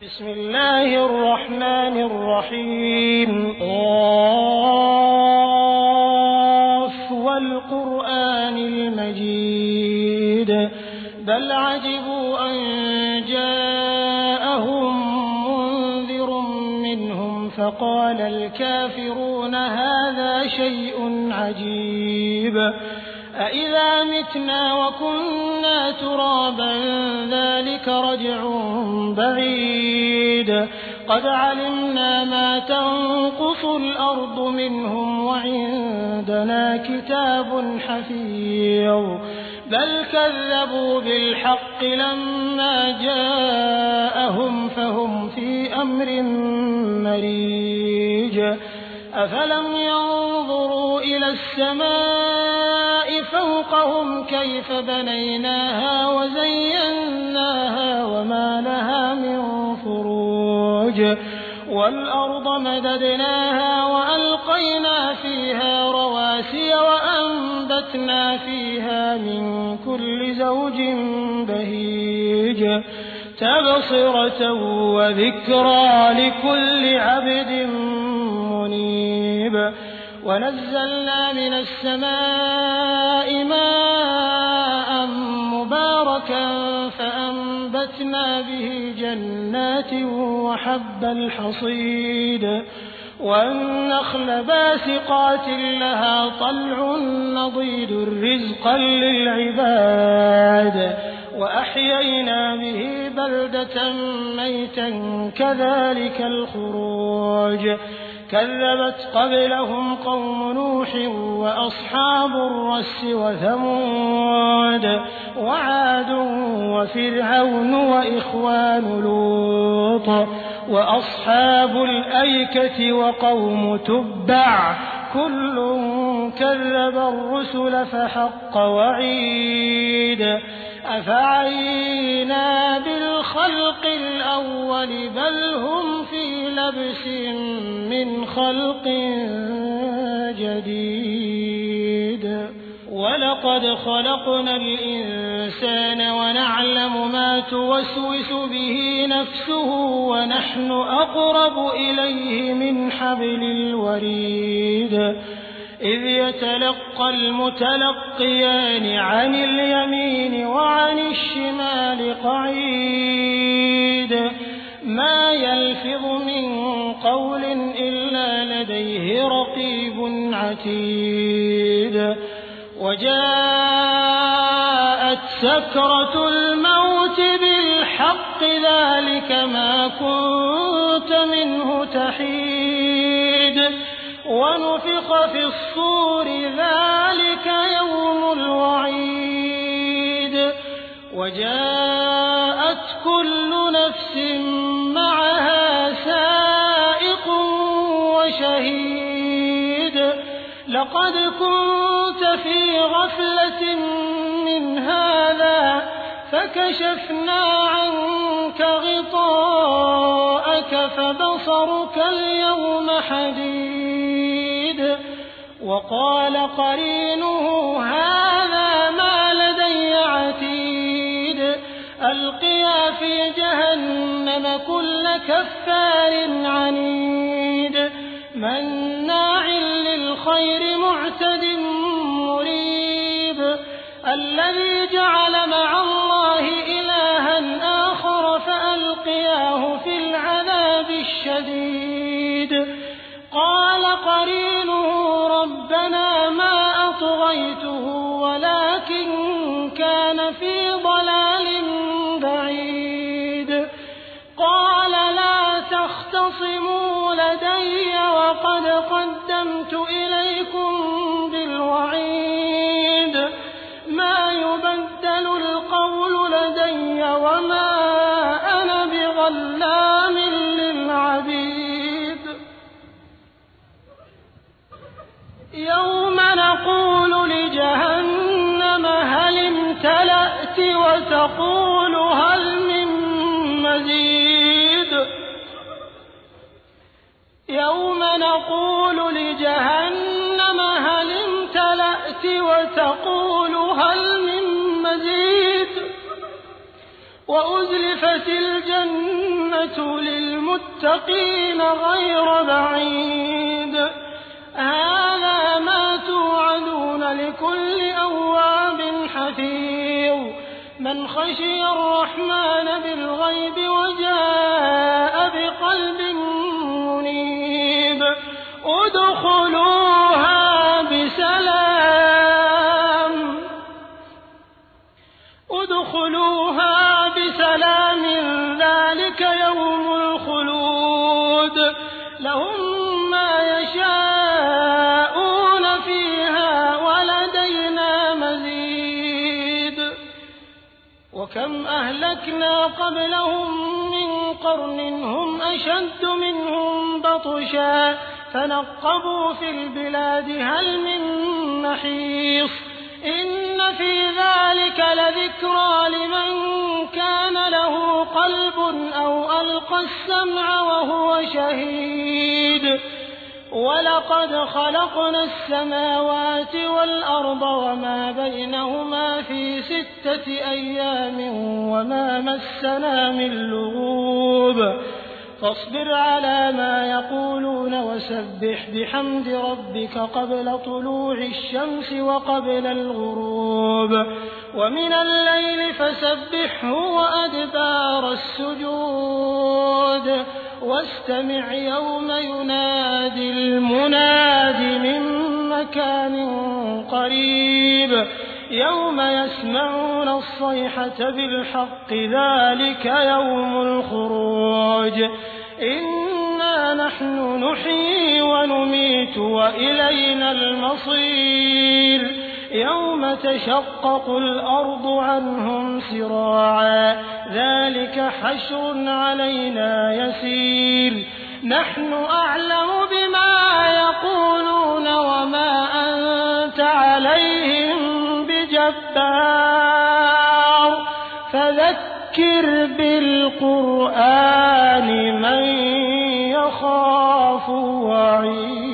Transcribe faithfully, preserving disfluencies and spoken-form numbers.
بسم الله الرحمن الرحيم قاف والقرآن المجيد بل عجبوا أن جاءهم منذر منهم فقال الكافرون هذا شيء عجيب أإذا متنا وكنا ترابا ذلك رجع بعيد قد علمنا ما تنقص الأرض منهم وعندنا كتاب حفيظ بل كذبوا بالحق لما جاءهم فهم في أمر مريج أفلم ينظروا إلى السماء فوقهم كيف بنيناها وزيناها وما لها من فروج والأرض مددناها وألقينا فيها رواسي وأنبتنا فيها من كل زوج بهيج تبصرة وذكرى لكل عبد منيب ونزلنا من السماء ماء مباركا فأنبتنا به جنات وحب الحصيد والنخل باسقات لها طلع نضيد رزقا للعباد وأحيينا به بلدة ميتا كذلك الخروج كذبت قبلهم قوم نوح وأصحاب الرس وثمود وعاد وفرعون وإخوان لوط وأصحاب الأيكة وقوم تبع كل كذب الرسل فحق وعيد أفعينا بالخلق الأول بل هم في لبس من خلق جديد ولقد خلقنا الإنسان ونعلم ما توسوس به نفسه ونحن أقرب إليه من حبل الوريد إذ يتلقى المتلقيان عن اليمين وعن الشمال قعيد ما يلفظ من قول إلا لديه رقيب عتيد وجاءت سكرة الموت بالحق ذلك ما كنت منه تحيد ونفخ في الصور ذلك يوم الوعيد وجاءت كل نفس معها سائق وشهيد لقد كنت في غفلة من هذا فكشفنا عنك غطاءك فبصرك اليوم حديد وقال قرينه هذا ما لدي عتيد ألقيا في جهنم كل كفار عنيد مناع للخير معتد مريب الذي جعل مع الله إلها آخر فألقياه في العذاب الشديد قال قرينه ربنا ما أطغيته ولكن كان في ضلال بعيد قال لا تختصموا لدي وقد قدمت إليكم بالوعيد ما يبدل القول لدي وما أنا بظلام للعبيد يوم نقول لجهنم هل امتلأت وتقول هل من مزيد يوم نقول لجهنم هل امتلأت وتقول هل من مزيد وأزلفت الجنة للمتقين غير بعيد هذا ما توعدون لكل أواب حفيظ من خشي الرحمن بالغيب وجاء بقلب منيب ادخلوها بسلام ادخلوها بسلام ذلك يوم الخلود لهم ما يشاءون فيها ولدينا مزيد وكم أهلكنا قبلهم من قرن هم أشد منهم بطشا فنقبوا في البلاد هل من محيص إن في ذلك لذكرى لمن كان له قلب أو ألقى السمع وهو شهيد ولقد خلقنا السماوات والأرض وما بينهما في ستة أيام وما مسنا من لغوب فاصبر على ما يقولون وسبح بحمد ربك قبل طلوع الشمس وقبل الغروب ومن الليل فسبحه وأدبار السجود واستمع يوم ينادي المناد من مكان قريب يوم يسمعون الصيحة بالحق ذلك يوم الخروج إنا نحن نحيي ونميت وإلينا المصير يوم تشقق الأرض عنهم سراعا ذلك حشر علينا يسير نحن أعلم بما يقولون وما أنت عليهم بجبار فذكر بالقرآن من يخاف وعيد